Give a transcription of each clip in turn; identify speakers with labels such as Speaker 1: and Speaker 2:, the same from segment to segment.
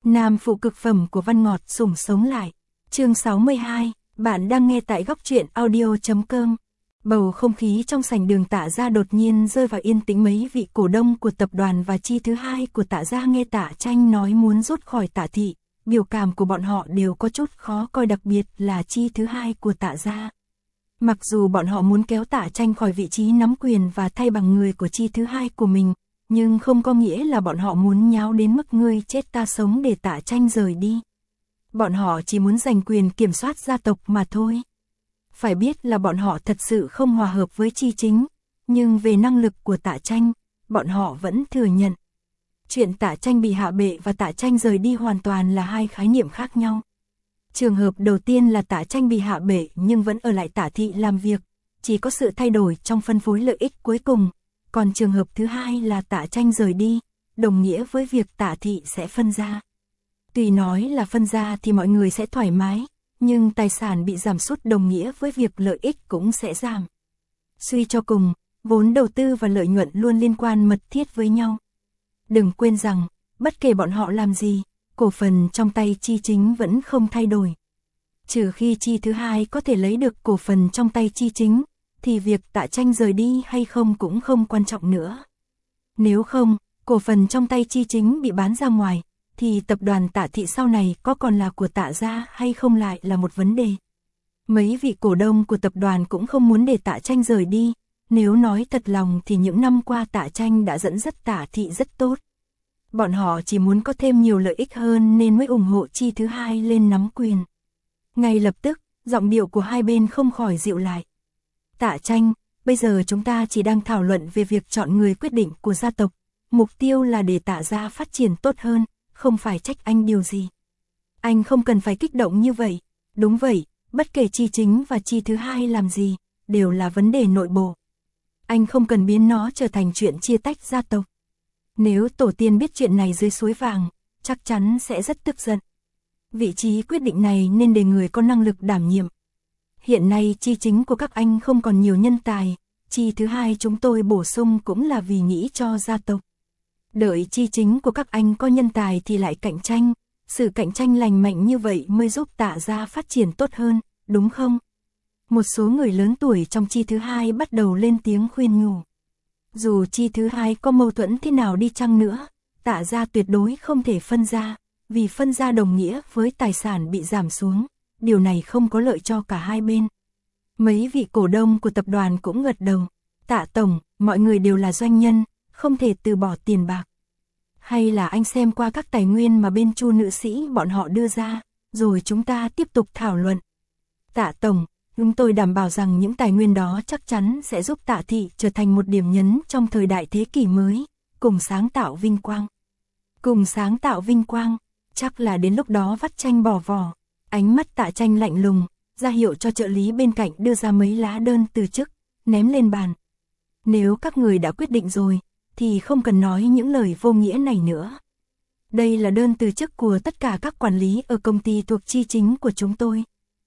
Speaker 1: Nam phụ cực phẩm của Văn Ngọt sủng sống lại. Chương 62, bạn đang nghe tại góc truyện audio.com. Bầu không khí trong sảnh đường Tạ Gia đột nhiên rơi vào yên tĩnh. Mấy vị cổ đông của tập đoàn và chi thứ hai của Tạ Gia nghe Tạ Tranh nói muốn rút khỏi Tạ thị, biểu cảm của bọn họ đều có chút khó coi, đặc biệt là chi thứ hai của Tạ Gia. Mặc dù bọn họ muốn kéo Tạ Tranh khỏi vị trí nắm quyền và thay bằng người của chi thứ hai của mình, nhưng không có nghĩa là bọn họ muốn nháo đến mức ngươi chết ta sống để Tạ Tranh rời đi. Bọn họ chỉ muốn giành quyền kiểm soát gia tộc mà thôi. Phải biết là bọn họ thật sự không hòa hợp với Chi Chính, nhưng về năng lực của Tạ Tranh, bọn họ vẫn thừa nhận. Chuyện Tạ Tranh bị hạ bệ và Tạ Tranh rời đi hoàn toàn là hai khái niệm khác nhau. Trường hợp đầu tiên là Tạ Tranh bị hạ bệ nhưng vẫn ở lại Tạ thị làm việc, chỉ có sự thay đổi trong phân phối lợi ích cuối cùng. Còn trường hợp thứ hai là Tạ Tranh rời đi, đồng nghĩa với việc Tạ thị sẽ phân ra. Tuy nói là phân ra thì mọi người sẽ thoải mái, nhưng tài sản bị giảm sút đồng nghĩa với việc lợi ích cũng sẽ giảm. Suy cho cùng, vốn đầu tư và lợi nhuận luôn liên quan mật thiết với nhau. Đừng quên rằng, bất kể bọn họ làm gì, cổ phần trong tay Chi Chính vẫn không thay đổi. Trừ khi chi thứ hai có thể lấy được cổ phần trong tay Chi Chính, thì việc Tạ Tranh rời đi hay không cũng không quan trọng nữa. Nếu không, cổ phần trong tay Chi Chính bị bán ra ngoài, thì tập đoàn Tạ thị sau này có còn là của Tạ Gia hay không lại là một vấn đề. Mấy vị cổ đông của tập đoàn cũng không muốn để Tạ Tranh rời đi, nếu nói thật lòng thì những năm qua Tạ Tranh đã dẫn dắt Tạ thị rất tốt. Bọn họ chỉ muốn có thêm nhiều lợi ích hơn nên mới ủng hộ chi thứ hai lên nắm quyền. Ngay lập tức, giọng điệu của hai bên không khỏi dịu lại. Tạ Tranh, bây giờ chúng ta chỉ đang thảo luận về việc chọn người quyết định của gia tộc. Mục tiêu là để Tạ Gia phát triển tốt hơn, không phải trách anh điều gì. Anh không cần phải kích động như vậy. Đúng vậy, bất kể Chi Chính và chi thứ hai làm gì, đều là vấn đề nội bộ. Anh không cần biến nó trở thành chuyện chia tách gia tộc. Nếu tổ tiên biết chuyện này dưới suối vàng, chắc chắn sẽ rất tức giận. Vị trí quyết định này nên để người có năng lực đảm nhiệm. Hiện nay Chi Chính của các anh không còn nhiều nhân tài, chi thứ hai chúng tôi bổ sung cũng là vì nghĩ cho gia tộc. Đợi Chi Chính của các anh có nhân tài thì lại cạnh tranh, sự cạnh tranh lành mạnh như vậy mới giúp Tạ Gia phát triển tốt hơn, đúng không? Một số người lớn tuổi trong chi thứ hai bắt đầu lên tiếng khuyên nhủ. Dù chi thứ hai có mâu thuẫn thế nào đi chăng nữa, Tạ Gia tuyệt đối không thể phân ra, vì phân ra đồng nghĩa với tài sản bị giảm xuống, điều này không có lợi cho cả hai bên. Mấy vị cổ đông của tập đoàn cũng gật đầu. Tạ tổng, mọi người đều là doanh nhân, không thể từ bỏ tiền bạc. Hay là anh xem qua các tài nguyên mà bên Chu nữ sĩ bọn họ đưa ra, rồi chúng ta tiếp tục thảo luận. Tạ tổng, chúng tôi đảm bảo rằng những tài nguyên đó chắc chắn sẽ giúp Tạ thị trở thành một điểm nhấn trong thời đại thế kỷ mới, cùng sáng tạo vinh quang. Cùng sáng tạo vinh quang, chắc là đến lúc đó vắt chanh bỏ vỏ. Ánh mắt Tạ Tranh lạnh lùng, ra hiệu cho trợ lý bên cạnh đưa ra mấy lá đơn từ chức, ném lên bàn. Nếu các người đã quyết định rồi, thì không cần nói những lời vô nghĩa này nữa. Đây là đơn từ chức của tất cả các quản lý ở công ty thuộc Chi Chính của chúng tôi.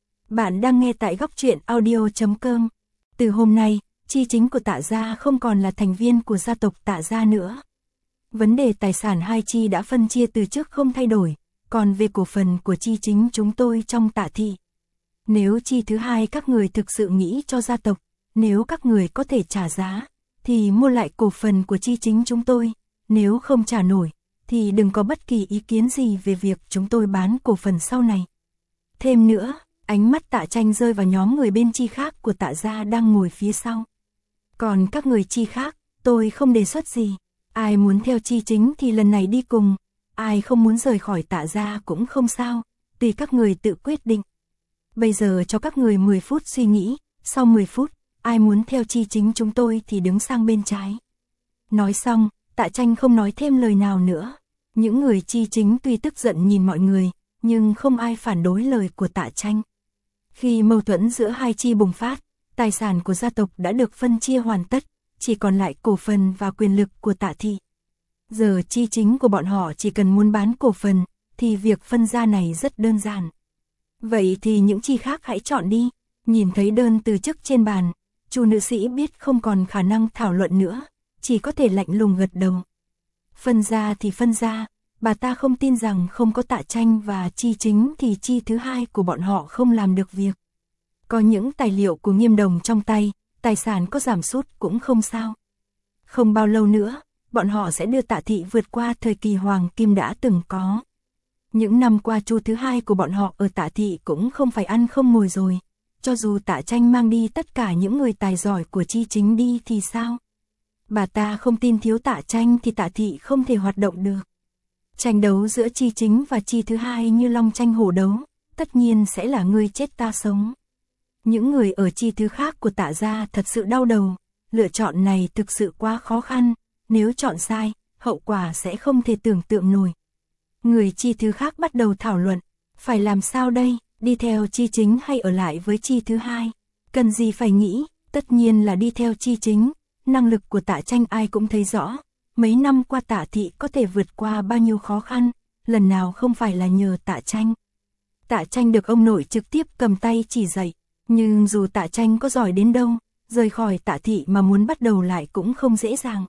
Speaker 1: Bạn đang nghe tại góc truyện audio.com. Từ hôm nay, Chi Chính của Tạ Gia không còn là thành viên của gia tộc Tạ Gia nữa. Vấn đề tài sản hai chi đã phân chia từ trước không thay đổi, còn về cổ phần của Chi Chính chúng tôi trong Tạ thị. Nếu chi thứ hai các người thực sự nghĩ cho gia tộc, nếu các người có thể trả giá, thì mua lại cổ phần của Chi Chính chúng tôi, nếu không trả nổi, thì đừng có bất kỳ ý kiến gì về việc chúng tôi bán cổ phần sau này. Thêm nữa, ánh mắt Tạ Tranh rơi vào nhóm người bên chi khác của Tạ Gia đang ngồi phía sau. Còn các người chi khác, tôi không đề xuất gì. Ai muốn theo Chi Chính thì lần này đi cùng, ai không muốn rời khỏi Tạ Gia cũng không sao, tùy các người tự quyết định. Bây giờ cho các người 10 phút suy nghĩ, sau 10 phút, ai muốn theo Chi Chính chúng tôi thì đứng sang bên trái. Nói xong, Tạ Tranh không nói thêm lời nào nữa. Những người Chi Chính tuy tức giận nhìn mọi người, nhưng không ai phản đối lời của Tạ Tranh. Khi mâu thuẫn giữa hai chi bùng phát, tài sản của gia tộc đã được phân chia hoàn tất, chỉ còn lại cổ phần và quyền lực của Tạ thị. Giờ Chi Chính của bọn họ chỉ cần muốn bán cổ phần, thì việc phân ra này rất đơn giản. Vậy thì những chi khác hãy chọn đi. Nhìn thấy đơn từ chức trên bàn, Chu nữ sĩ biết không còn khả năng thảo luận nữa, chỉ có thể lạnh lùng gật đầu. Phân ra thì phân ra, bà ta không tin rằng không có Tạ Tranh và Chi Chính thì chi thứ hai của bọn họ không làm được việc. Có những tài liệu của Nghiêm Đồng trong tay, tài sản có giảm sút cũng không sao. Không bao lâu nữa, bọn họ sẽ đưa Tạ thị vượt qua thời kỳ hoàng kim đã từng có. Những năm qua chu thứ hai của bọn họ ở Tạ thị cũng không phải ăn không ngồi rồi. Cho dù Tạ Tranh mang đi tất cả những người tài giỏi của Chi Chính đi thì sao? Bà ta không tin thiếu Tạ Tranh thì Tạ thị không thể hoạt động được. Tranh đấu giữa Chi Chính và chi thứ hai như long tranh hổ đấu, tất nhiên sẽ là ngươi chết ta sống. Những người ở chi thứ khác của Tạ gia thật sự đau đầu, lựa chọn này thực sự quá khó khăn, nếu chọn sai, hậu quả sẽ không thể tưởng tượng nổi. Người chi thứ khác bắt đầu thảo luận, phải làm sao đây, đi theo Chi Chính hay ở lại với chi thứ hai? Cần gì phải nghĩ, tất nhiên là đi theo Chi Chính, năng lực của Tạ Tranh ai cũng thấy rõ. Mấy năm qua Tạ thị có thể vượt qua bao nhiêu khó khăn, lần nào không phải là nhờ Tạ Tranh. Tạ Tranh được ông nội trực tiếp cầm tay chỉ dạy, nhưng dù Tạ Tranh có giỏi đến đâu, rời khỏi Tạ thị mà muốn bắt đầu lại cũng không dễ dàng.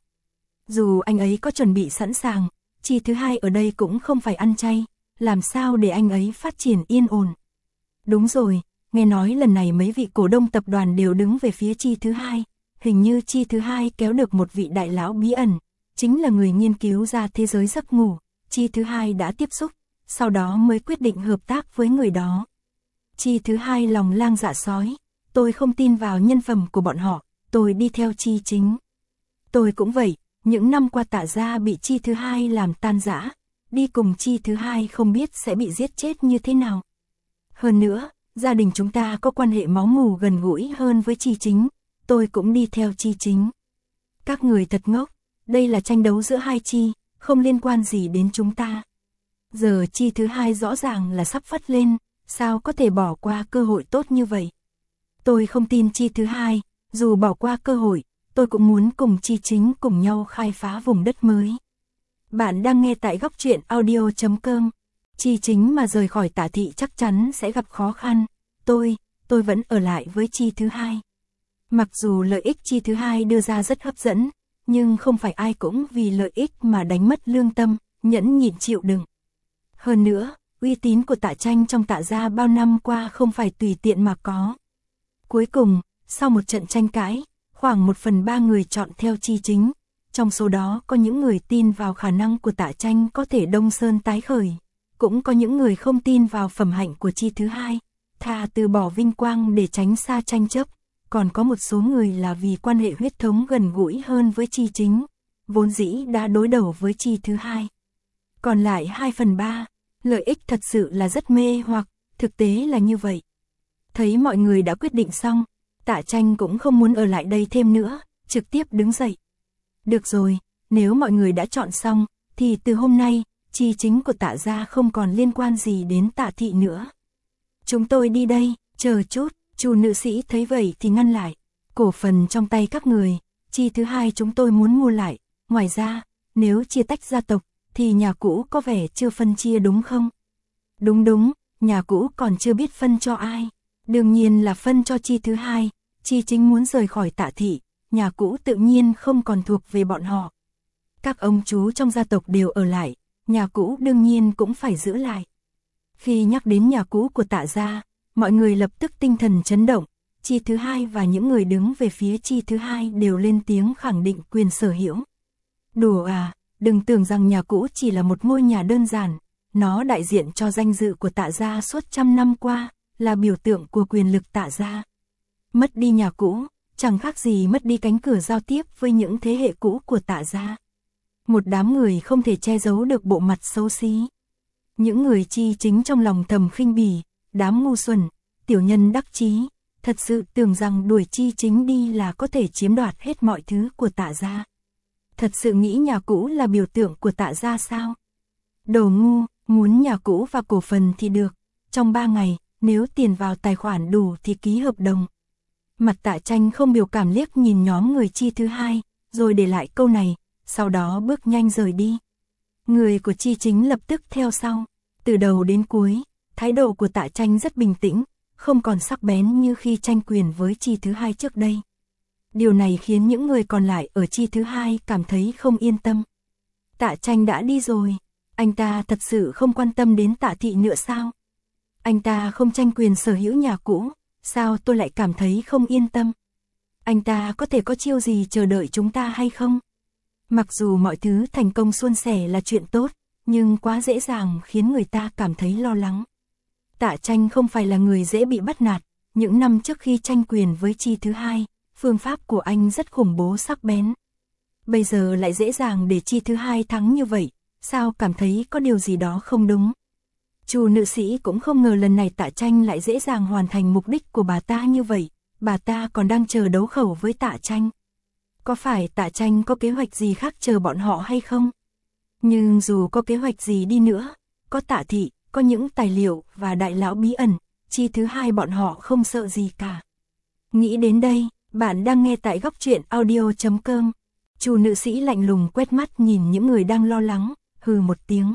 Speaker 1: Dù anh ấy có chuẩn bị sẵn sàng, chi thứ hai ở đây cũng không phải ăn chay, làm sao để anh ấy phát triển yên ổn. Đúng rồi, nghe nói lần này mấy vị cổ đông tập đoàn đều đứng về phía chi thứ hai, hình như chi thứ hai kéo được một vị đại lão bí ẩn. Chính là người nghiên cứu ra thế giới giấc ngủ, chi thứ hai đã tiếp xúc, sau đó mới quyết định hợp tác với người đó. Chi thứ hai lòng lang dạ sói, tôi không tin vào nhân phẩm của bọn họ, tôi đi theo Chi Chính. Tôi cũng vậy, những năm qua Tạ gia bị chi thứ hai làm tan rã, đi cùng chi thứ hai không biết sẽ bị giết chết như thế nào. Hơn nữa, gia đình chúng ta có quan hệ máu mủ gần gũi hơn với Chi Chính, tôi cũng đi theo Chi Chính. Các người thật ngốc. Đây là tranh đấu giữa hai chi, không liên quan gì đến chúng ta. Giờ chi thứ hai rõ ràng là sắp phất lên, sao có thể bỏ qua cơ hội tốt như vậy? Tôi không tin chi thứ hai, dù bỏ qua cơ hội, tôi cũng muốn cùng Chi Chính cùng nhau khai phá vùng đất mới. Bạn đang nghe tại góc truyện audio.com. Chi Chính mà rời khỏi Tạ thị chắc chắn sẽ gặp khó khăn. Tôi vẫn ở lại với chi thứ hai. Mặc dù lợi ích chi thứ hai đưa ra rất hấp dẫn, nhưng không phải ai cũng vì lợi ích mà đánh mất lương tâm, nhẫn nhịn chịu đựng. Hơn nữa, uy tín của Tạ Tranh trong Tạ gia bao năm qua không phải tùy tiện mà có. Cuối cùng, sau một trận tranh cãi, khoảng 1/3 người chọn theo Chi Chính, trong số đó có những người tin vào khả năng của Tạ Tranh có thể Đông Sơn tái khởi, cũng có những người không tin vào phẩm hạnh của chi thứ hai, thà từ bỏ vinh quang để tránh xa tranh chấp. Còn có một số người là vì quan hệ huyết thống gần gũi hơn với Chi Chính, vốn dĩ đã đối đầu với chi thứ hai. Còn lại 2/3, lợi ích thật sự là rất mê hoặc, thực tế là như vậy. Thấy mọi người đã quyết định xong, Tạ Tranh cũng không muốn ở lại đây thêm nữa, trực tiếp đứng dậy. Được rồi, nếu mọi người đã chọn xong, thì từ hôm nay, Chi Chính của Tạ gia không còn liên quan gì đến Tạ thị nữa. Chúng tôi đi đây, chờ chút. Chu nữ sĩ thấy vậy thì ngăn lại. Cổ phần trong tay các người, chi thứ hai chúng tôi muốn mua lại. Ngoài ra, nếu chia tách gia tộc, thì nhà cũ có vẻ chưa phân chia đúng không? Đúng, nhà cũ còn chưa biết phân cho ai. Đương nhiên là phân cho chi thứ hai. Chi Chính muốn rời khỏi Tạ thị, nhà cũ tự nhiên không còn thuộc về bọn họ. Các ông chú trong gia tộc đều ở lại, nhà cũ đương nhiên cũng phải giữ lại. Khi nhắc đến nhà cũ của Tạ gia, mọi người lập tức tinh thần chấn động, chi thứ hai và những người đứng về phía chi thứ hai đều lên tiếng khẳng định quyền sở hữu. Đùa à, đừng tưởng rằng nhà cũ chỉ là một ngôi nhà đơn giản, nó đại diện cho danh dự của Tạ gia suốt trăm năm qua, là biểu tượng của quyền lực Tạ gia. Mất đi nhà cũ, chẳng khác gì mất đi cánh cửa giao tiếp với những thế hệ cũ của Tạ gia. Một đám người không thể che giấu được bộ mặt xấu xí. Những người Chi Chính trong lòng thầm khinh bỉ, đám ngu xuẩn, tiểu nhân đắc chí, thật sự tưởng rằng đuổi Chi Chính đi là có thể chiếm đoạt hết mọi thứ của Tạ gia. Thật sự nghĩ nhà cũ là biểu tượng của Tạ gia sao? Đồ ngu, muốn nhà cũ và cổ phần thì được, trong 3 ngày, nếu tiền vào tài khoản đủ thì ký hợp đồng. Mặt Tạ Tranh không biểu cảm liếc nhìn nhóm người chi thứ hai, rồi để lại câu này, sau đó bước nhanh rời đi. Người của Chi Chính lập tức theo sau, từ đầu đến cuối, thái độ của Tạ Tranh rất bình tĩnh, không còn sắc bén như khi tranh quyền với chi thứ hai trước đây. Điều này khiến những người còn lại ở chi thứ hai cảm thấy không yên tâm. Tạ Tranh đã đi rồi, Anh ta thật sự không quan tâm đến Tạ Thị nữa sao? Anh ta không tranh quyền sở hữu nhà cũ, sao tôi lại cảm thấy không yên tâm? Anh ta có thể có chiêu gì chờ đợi chúng ta hay không? Mặc dù mọi thứ thành công suôn sẻ là chuyện tốt, nhưng quá dễ dàng khiến người ta cảm thấy lo lắng. Tạ Tranh không phải là người dễ bị bắt nạt, những năm trước khi tranh quyền với Chi thứ hai, phương pháp của anh rất khủng bố sắc bén. Bây giờ lại dễ dàng để Chi thứ hai thắng như vậy, sao cảm thấy có điều gì đó không đúng. Chu nữ sĩ cũng không ngờ lần này Tạ Tranh lại dễ dàng hoàn thành mục đích của bà ta như vậy, bà ta còn đang chờ đấu khẩu với Tạ Tranh. Có phải Tạ Tranh có kế hoạch gì khác chờ bọn họ hay không? Nhưng dù có kế hoạch gì đi nữa, có Tạ Thị, có những tài liệu và đại lão bí ẩn, Chi thứ hai bọn họ không sợ gì cả. Nghĩ đến đây, bạn đang nghe tại góc truyện audio.com. Chu nữ sĩ lạnh lùng quét mắt nhìn những người đang lo lắng, hừ một tiếng.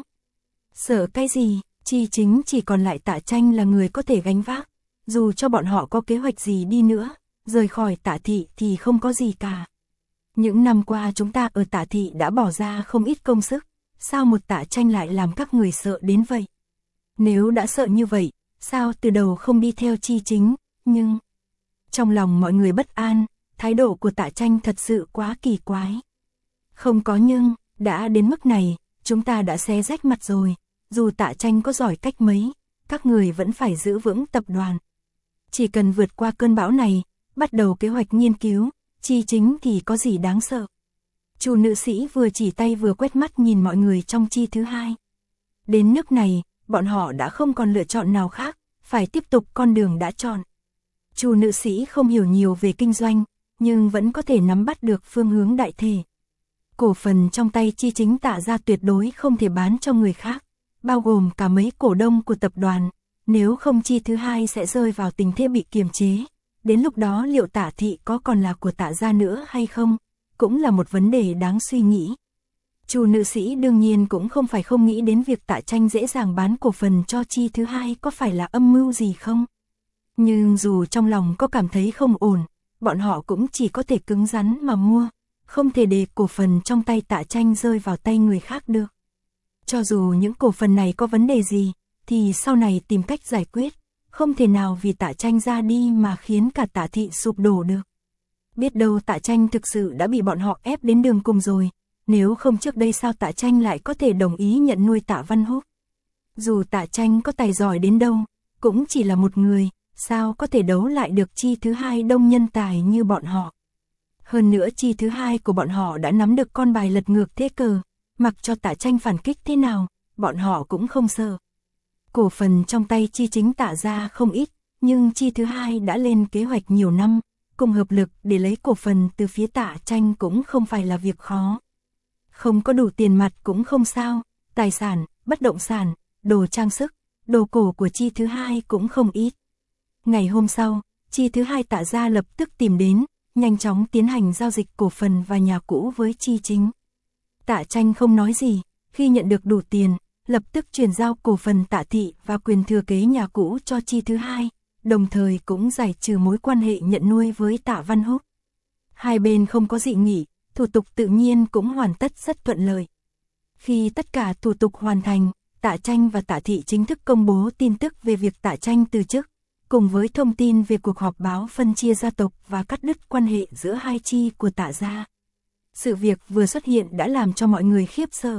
Speaker 1: Sợ cái gì, Chi chính chỉ còn lại Tạ Tranh là người có thể gánh vác. Dù cho bọn họ có kế hoạch gì đi nữa, rời khỏi Tạ Thị thì không có gì cả. Những năm qua chúng ta ở Tạ Thị đã bỏ ra không ít công sức, sao một Tạ Tranh lại làm các người sợ đến vậy? Nếu đã sợ như vậy, sao từ đầu không đi theo Chi chính, nhưng... Trong lòng mọi người bất an, thái độ của Tạ Tranh thật sự quá kỳ quái. Không có nhưng, đã đến mức này, chúng ta đã xé rách mặt rồi, dù Tạ Tranh có giỏi cách mấy, các người vẫn phải giữ vững tập đoàn. Chỉ cần vượt qua cơn bão này, bắt đầu kế hoạch nghiên cứu, Chi chính thì có gì đáng sợ. Chu nữ sĩ vừa chỉ tay vừa quét mắt nhìn mọi người trong Chi thứ hai. Đến nước này, bọn họ đã không còn lựa chọn nào khác, phải tiếp tục con đường đã chọn. Chu nữ sĩ không hiểu nhiều về kinh doanh, nhưng vẫn có thể nắm bắt được phương hướng đại thể. Cổ phần trong tay Chi chính Tạ ra tuyệt đối không thể bán cho người khác, bao gồm cả mấy cổ đông của tập đoàn, nếu không Chi thứ hai sẽ rơi vào tình thế bị kiềm chế. Đến lúc đó liệu Tạ Thị có còn là của Tạ gia nữa hay không, cũng là một vấn đề đáng suy nghĩ. Chu nữ sĩ đương nhiên cũng không phải không nghĩ đến việc Tạ Tranh dễ dàng bán cổ phần cho Chi thứ hai có phải là âm mưu gì không. Nhưng dù trong lòng có cảm thấy không ổn, bọn họ cũng chỉ có thể cứng rắn mà mua, không thể để cổ phần trong tay Tạ Tranh rơi vào tay người khác được. Cho dù những cổ phần này có vấn đề gì, thì sau này tìm cách giải quyết, không thể nào vì Tạ Tranh ra đi mà khiến cả Tạ Thị sụp đổ được. Biết đâu Tạ Tranh thực sự đã bị bọn họ ép đến đường cùng rồi, nếu không trước đây sao Tạ Tranh lại có thể đồng ý nhận nuôi Tạ Văn Húc. Dù Tạ Tranh có tài giỏi đến đâu, cũng chỉ là một người, sao có thể đấu lại được Chi thứ hai đông nhân tài như bọn họ. Hơn nữa Chi thứ hai của bọn họ đã nắm được con bài lật ngược thế cờ, mặc cho Tạ Tranh phản kích thế nào, bọn họ cũng không sợ. Cổ phần trong tay Chi chính Tạ ra không ít, nhưng Chi thứ hai đã lên kế hoạch nhiều năm, cùng hợp lực để lấy cổ phần từ phía Tạ Tranh cũng không phải là việc khó. Không có đủ tiền mặt cũng không sao, tài sản, bất động sản, đồ trang sức, đồ cổ của Chi thứ hai cũng không ít. Ngày hôm sau, Chi thứ hai Tạ ra lập tức tìm đến, nhanh chóng tiến hành giao dịch cổ phần và nhà cũ với Chi chính. Tạ Tranh không nói gì, khi nhận được đủ tiền, lập tức chuyển giao cổ phần Tạ Thị và quyền thừa kế nhà cũ cho Chi thứ hai, đồng thời cũng giải trừ mối quan hệ nhận nuôi với Tạ Văn Húc. Hai bên không có dị nghị, thủ tục tự nhiên cũng hoàn tất rất thuận lợi. Khi tất cả thủ tục hoàn thành, Tạ Tranh và Tạ Thị chính thức công bố tin tức về việc Tạ Tranh từ chức, cùng với thông tin về cuộc họp báo phân chia gia tộc và cắt đứt quan hệ giữa hai Chi của Tạ gia. Sự việc vừa xuất hiện đã làm cho mọi người khiếp sợ.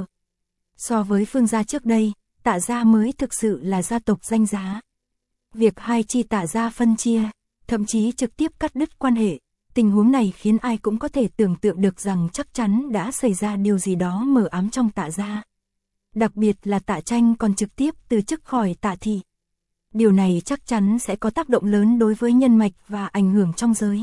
Speaker 1: So với Phương gia trước đây, Tạ gia mới thực sự là gia tộc danh giá. Việc hai Chi Tạ gia phân chia, thậm chí trực tiếp cắt đứt quan hệ, tình huống này khiến ai cũng có thể tưởng tượng được rằng chắc chắn đã xảy ra điều gì đó mờ ám trong Tạ gia. Đặc biệt là Tạ Tranh còn trực tiếp từ chức khỏi Tạ Thị. Điều này chắc chắn sẽ có tác động lớn đối với nhân mạch và ảnh hưởng trong giới.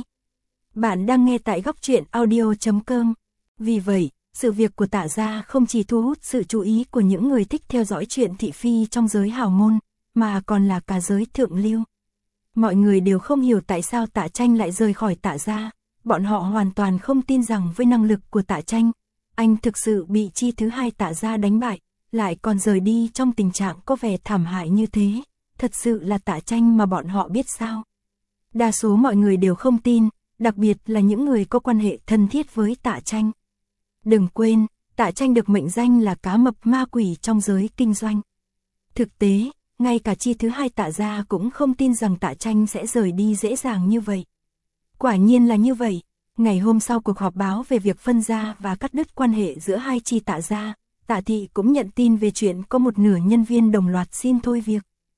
Speaker 1: Bạn đang nghe tại góc truyện audio.com. Vì vậy, sự việc của Tạ gia không chỉ thu hút sự chú ý của những người thích theo dõi chuyện thị phi trong giới hào môn, mà còn là cả giới thượng lưu. Mọi người đều không hiểu tại sao Tạ Tranh lại rời khỏi Tạ gia, bọn họ hoàn toàn không tin rằng với năng lực của Tạ Tranh, anh thực sự bị Chi thứ hai Tạ gia đánh bại, lại còn rời đi trong tình trạng có vẻ thảm hại như thế. Thật sự là Tạ Tranh mà bọn họ biết sao? Đa số mọi người đều không tin, đặc biệt là những người có quan hệ thân thiết với Tạ Tranh. Đừng quên, Tạ Tranh được mệnh danh là cá mập ma quỷ trong giới kinh doanh. Thực tế, ngay cả chi thứ hai Tạ gia cũng không tin rằng Tạ Tranh sẽ rời đi dễ dàng như vậy. Quả nhiên là như vậy, ngày hôm sau cuộc họp báo về việc phân gia và cắt đứt quan hệ giữa hai chi Tạ gia, Tạ Thị cũng nhận tin về chuyện có một nửa nhân viên đồng loạt xin thôi việc.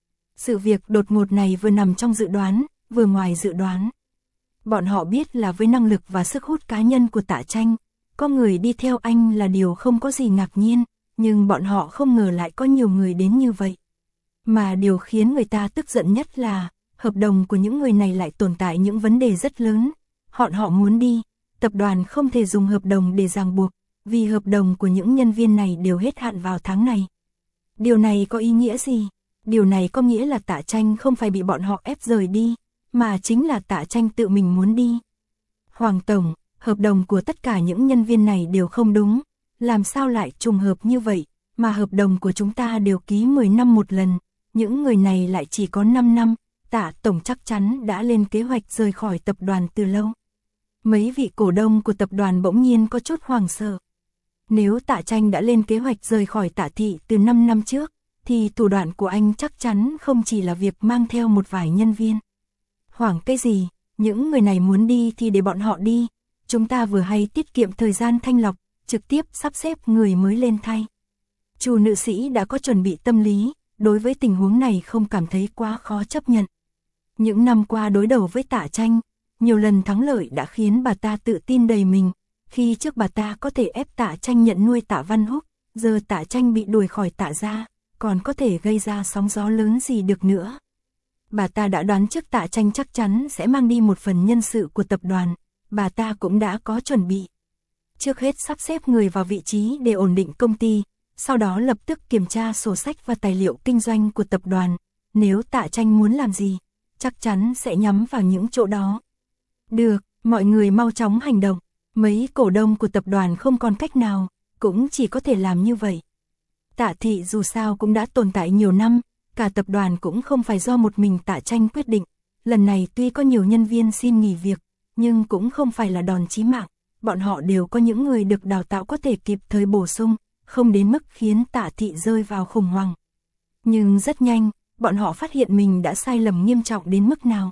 Speaker 1: Sự việc đột ngột này vừa nằm trong dự đoán, vừa ngoài dự đoán. Bọn họ biết là với năng lực và sức hút cá nhân của Tạ Tranh, có người đi theo anh là điều không có gì ngạc nhiên, nhưng bọn họ không ngờ lại có nhiều người đến như vậy. Mà điều khiến người ta tức giận nhất là, hợp đồng của những người này lại tồn tại những vấn đề rất lớn. Họ muốn đi, tập đoàn không thể dùng hợp đồng để ràng buộc, vì hợp đồng của những nhân viên này đều hết hạn vào tháng này. Điều này có ý nghĩa gì? Điều này có nghĩa là Tạ Tranh không phải bị bọn họ ép rời đi, mà chính là Tạ Tranh tự mình muốn đi. Hoàng Tổng, hợp đồng của tất cả những nhân viên này đều không đúng, làm sao lại trùng hợp như vậy, mà hợp đồng của chúng ta đều ký 10 năm một lần, những người này lại chỉ có 5 năm, Tạ Tổng chắc chắn đã lên kế hoạch rời khỏi tập đoàn từ lâu. Mấy vị cổ đông của tập đoàn bỗng nhiên có chút hoảng sợ. Nếu Tạ Tranh đã lên kế hoạch rời khỏi Tạ Thị từ 5 năm trước, thì thủ đoạn của anh chắc chắn không chỉ là việc mang theo một vài nhân viên. Hoảng cái gì, những người này muốn đi thì để bọn họ đi, chúng ta vừa hay tiết kiệm thời gian thanh lọc, trực tiếp sắp xếp người mới lên thay. Chu nữ sĩ đã có chuẩn bị tâm lý, đối với tình huống này không cảm thấy quá khó chấp nhận. Những năm qua đối đầu với Tạ Tranh, nhiều lần thắng lợi đã khiến bà ta tự tin đầy mình, khi trước bà ta có thể ép Tạ Tranh nhận nuôi Tạ Văn Húc, giờ Tạ Tranh bị đuổi khỏi Tạ gia, còn có thể gây ra sóng gió lớn gì được nữa. Bà ta đã đoán trước Tạ Tranh chắc chắn sẽ mang đi một phần nhân sự của tập đoàn, bà ta cũng đã có chuẩn bị. Trước hết sắp xếp người vào vị trí để ổn định công ty, sau đó lập tức kiểm tra sổ sách và tài liệu kinh doanh của tập đoàn, nếu Tạ Tranh muốn làm gì, chắc chắn sẽ nhắm vào những chỗ đó. Được, mọi người mau chóng hành động, mấy cổ đông của tập đoàn không còn cách nào, cũng chỉ có thể làm như vậy. Tạ Thị dù sao cũng đã tồn tại nhiều năm, cả tập đoàn cũng không phải do một mình Tạ Tranh quyết định, lần này tuy có nhiều nhân viên xin nghỉ việc, nhưng cũng không phải là đòn chí mạng, bọn họ đều có những người được đào tạo có thể kịp thời bổ sung, không đến mức khiến Tạ Thị rơi vào khủng hoảng. Nhưng rất nhanh, bọn họ phát hiện mình đã sai lầm nghiêm trọng đến mức nào.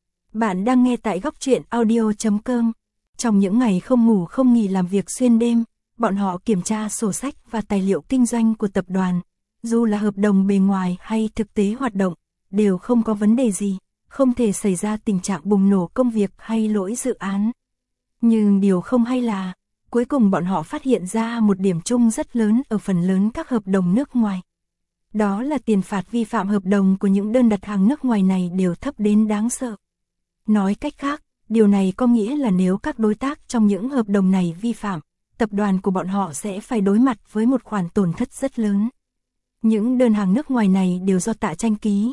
Speaker 1: Bạn đang nghe tại Góc Truyện Audio.com. Trong những ngày không ngủ không nghỉ làm việc xuyên đêm, bọn họ kiểm tra sổ sách và tài liệu kinh doanh của tập đoàn. Dù là hợp đồng bề ngoài hay thực tế hoạt động, đều không có vấn đề gì, không thể xảy ra tình trạng bùng nổ công việc hay lỗi dự án. Nhưng điều không hay là, cuối cùng bọn họ phát hiện ra một điểm chung rất lớn ở phần lớn các hợp đồng nước ngoài. Đó là tiền phạt vi phạm hợp đồng của những đơn đặt hàng nước ngoài này đều thấp đến đáng sợ. Nói cách khác, điều này có nghĩa là nếu các đối tác trong những hợp đồng này vi phạm, tập đoàn của bọn họ sẽ phải đối mặt với một khoản tổn thất rất lớn. Những đơn hàng nước ngoài này đều do Tạ Tranh ký,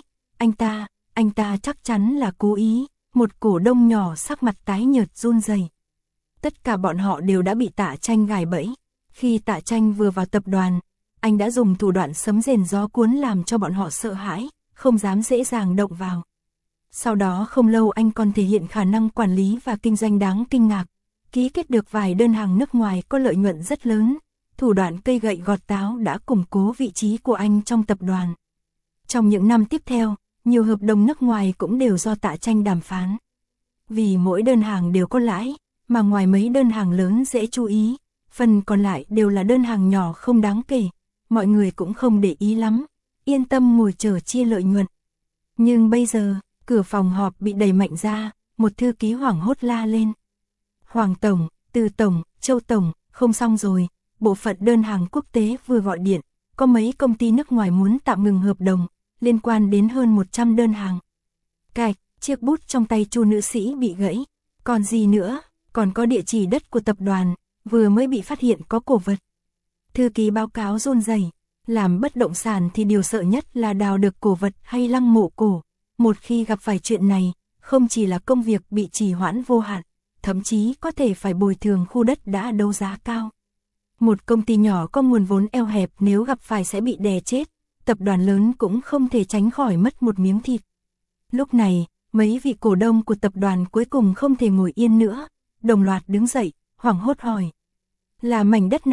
Speaker 1: anh ta chắc chắn là cố ý, một cổ đông nhỏ sắc mặt tái nhợt run rẩy. Tất cả bọn họ đều đã bị Tạ Tranh gài bẫy, khi Tạ Tranh vừa vào tập đoàn, anh đã dùng thủ đoạn sấm rền gió cuốn làm cho bọn họ sợ hãi, không dám dễ dàng động vào. Sau đó không lâu anh còn thể hiện khả năng quản lý và kinh doanh đáng kinh ngạc, ký kết được vài đơn hàng nước ngoài có lợi nhuận rất lớn. Thủ đoạn cây gậy gọt táo đã củng cố vị trí của anh trong tập đoàn. Trong những năm tiếp theo, nhiều hợp đồng nước ngoài cũng đều do Tạ Tranh đàm phán. Vì mỗi đơn hàng đều có lãi, mà ngoài mấy đơn hàng lớn dễ chú ý, phần còn lại đều là đơn hàng nhỏ không đáng kể, mọi người cũng không để ý lắm, yên tâm ngồi chờ chia lợi nhuận. Nhưng bây giờ, cửa phòng họp bị đẩy mạnh ra, một thư ký hoảng hốt la lên. Hoàng Tổng, Từ Tổng, Châu Tổng, không xong rồi. Bộ phận đơn hàng quốc tế vừa gọi điện, có mấy công ty nước ngoài muốn tạm ngừng hợp đồng, liên quan đến hơn 100 đơn hàng. Cạch, chiếc bút trong tay Chu nữ sĩ bị gãy. Còn gì nữa, còn có địa chỉ đất của tập đoàn, vừa mới bị phát hiện có cổ vật. Thư ký báo cáo run rẩy, làm bất động sản thì điều sợ nhất là đào được cổ vật hay lăng mộ cổ. Một khi gặp phải chuyện này, không chỉ là công việc bị trì hoãn vô hạn, thậm chí có thể phải bồi thường khu đất đã đấu giá cao. Một công ty nhỏ có nguồn vốn eo hẹp nếu gặp phải sẽ bị đè chết, tập đoàn lớn cũng không thể tránh khỏi mất một miếng thịt. Lúc này, mấy vị cổ đông của tập đoàn cuối cùng không thể ngồi yên nữa, đồng loạt đứng dậy, hoảng hốt hỏi. Là mảnh đất nào,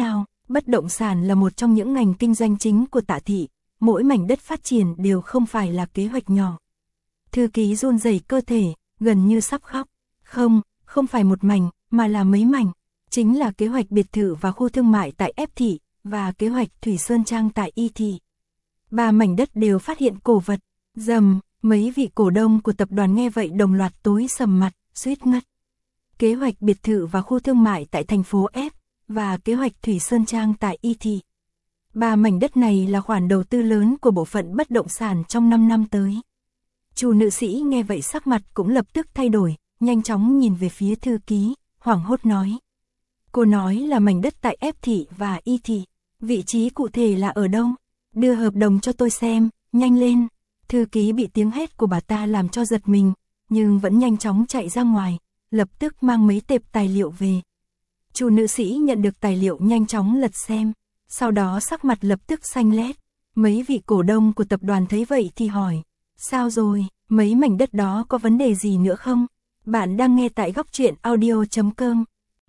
Speaker 1: Bất động sản là một trong những ngành kinh doanh chính của Tạ thị, mỗi mảnh đất phát triển đều không phải là kế hoạch nhỏ. Thư ký run rẩy cơ thể, gần như sắp khóc. Không phải một mảnh, mà là mấy mảnh. Chính là kế hoạch biệt thự và khu thương mại tại F thị, và kế hoạch Thủy Sơn Trang tại Y thị. 3 mảnh đất đều phát hiện cổ vật. Rầm, mấy vị cổ đông của tập đoàn nghe vậy đồng loạt tối sầm mặt, suýt ngất. Kế hoạch biệt thự và khu thương mại tại thành phố F, và kế hoạch Thủy Sơn Trang tại Y thị. 3 mảnh đất này là khoản đầu tư lớn của bộ phận bất động sản trong 5 năm tới. Chu nữ sĩ nghe vậy sắc mặt cũng lập tức thay đổi, nhanh chóng nhìn về phía thư ký, hoảng hốt nói. Cô nói là mảnh đất tại F thị và Y thị, vị trí cụ thể là ở đâu? Đưa hợp đồng cho tôi xem, nhanh lên. Thư ký bị tiếng hét của bà ta làm cho giật mình, nhưng vẫn nhanh chóng chạy ra ngoài, lập tức mang mấy tệp tài liệu về. Chu nữ sĩ nhận được tài liệu nhanh chóng lật xem, sau đó sắc mặt lập tức xanh lét. Mấy vị cổ đông của tập đoàn thấy vậy thì hỏi, sao rồi, mấy mảnh đất đó có vấn đề gì nữa không? Bạn đang nghe tại Góc Truyện Audio.com.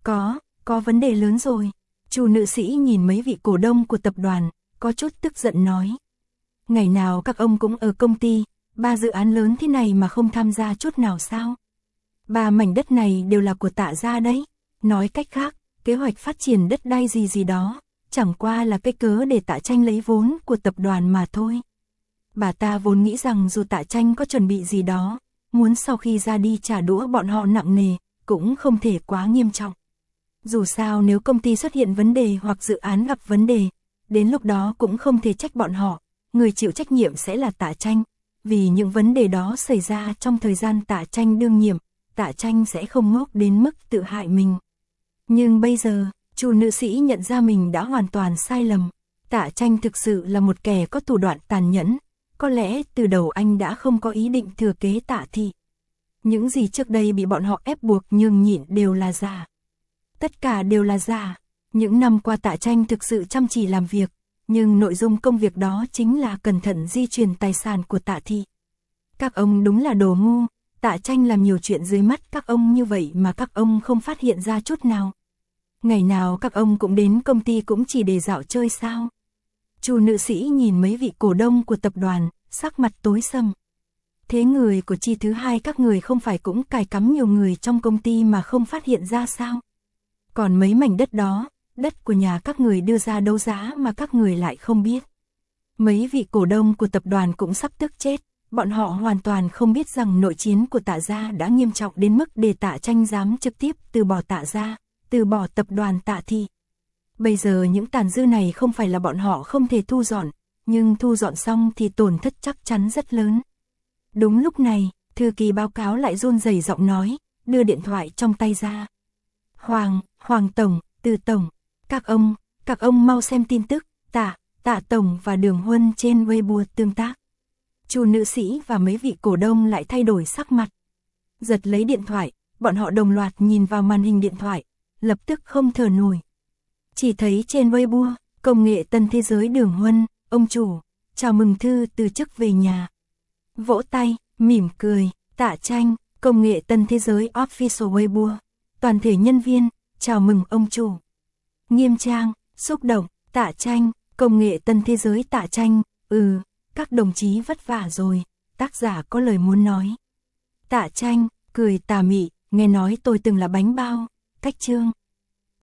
Speaker 1: Có vấn đề lớn rồi. Chu nữ sĩ nhìn mấy vị cổ đông của tập đoàn, có chút tức giận nói. Ngày nào các ông cũng ở công ty, 3 dự án lớn thế này mà không tham gia chút nào sao? 3 mảnh đất này đều là của Tạ gia đấy. Nói cách khác, kế hoạch phát triển đất đai gì đó, chẳng qua là cái cớ để Tạ Tranh lấy vốn của tập đoàn mà thôi. Bà ta vốn nghĩ rằng dù Tạ Tranh có chuẩn bị gì đó, muốn sau khi ra đi trả đũa bọn họ nặng nề, cũng không thể quá nghiêm trọng. Dù sao nếu công ty xuất hiện vấn đề hoặc dự án gặp vấn đề, đến lúc đó cũng không thể trách bọn họ, người chịu trách nhiệm sẽ là Tạ Tranh. Vì những vấn đề đó xảy ra trong thời gian Tạ Tranh đương nhiệm, Tạ Tranh sẽ không ngốc đến mức tự hại mình. Nhưng bây giờ, Chu nữ sĩ nhận ra mình đã hoàn toàn sai lầm. Tạ Tranh thực sự là một kẻ có thủ đoạn tàn nhẫn, có lẽ từ đầu anh đã không có ý định thừa kế Tạ thị. Những gì trước đây bị bọn họ ép buộc nhường nhịn đều là giả. Tất cả đều là giả. Những năm qua Tạ Tranh thực sự chăm chỉ làm việc, nhưng nội dung công việc đó chính là cẩn thận di truyền tài sản của Tạ thị. Các ông đúng là đồ ngu, Tạ Tranh làm nhiều chuyện dưới mắt các ông như vậy mà các ông không phát hiện ra chút nào. Ngày nào các ông cũng đến công ty cũng chỉ để dạo chơi sao? Chu nữ sĩ nhìn mấy vị cổ đông của tập đoàn, sắc mặt tối sầm. Thế người của chi thứ hai các người không phải cũng cài cắm nhiều người trong công ty mà không phát hiện ra sao? Còn mấy mảnh đất đó, đất của nhà các người đưa ra đấu giá mà các người lại không biết. Mấy vị cổ đông của tập đoàn cũng sắp tức chết, bọn họ hoàn toàn không biết rằng nội chiến của Tạ gia đã nghiêm trọng đến mức để Tạ Tranh dám trực tiếp từ bỏ Tạ gia, từ bỏ tập đoàn Tạ thị. Bây giờ những tàn dư này không phải là bọn họ không thể thu dọn, nhưng thu dọn xong thì tổn thất chắc chắn rất lớn. Đúng lúc này, thư ký báo cáo lại run rẩy giọng nói, đưa điện thoại trong tay ra. Hoàng tổng, Từ tổng, các ông mau xem tin tức, Tạ tổng và Đường Huân trên Weibo tương tác. Chu nữ sĩ và mấy vị cổ đông lại thay đổi sắc mặt. Giật lấy điện thoại, bọn họ đồng loạt nhìn vào màn hình điện thoại, lập tức không thở nổi. Chỉ thấy trên Weibo, công nghệ tân thế giới Đường Huân, ông chủ, chào mừng thư từ chức về nhà. Vỗ tay, mỉm cười, Tạ Tranh, công nghệ tân thế giới Official Weibo, toàn thể nhân viên, chào mừng ông chủ. Nghiêm trang, xúc động, Tạ Tranh, công nghệ tân thế giới Tạ Tranh, các đồng chí vất vả rồi, tác giả có lời muốn nói. Tạ Tranh, cười tà mị, nghe nói tôi từng là bánh bao, cách chương.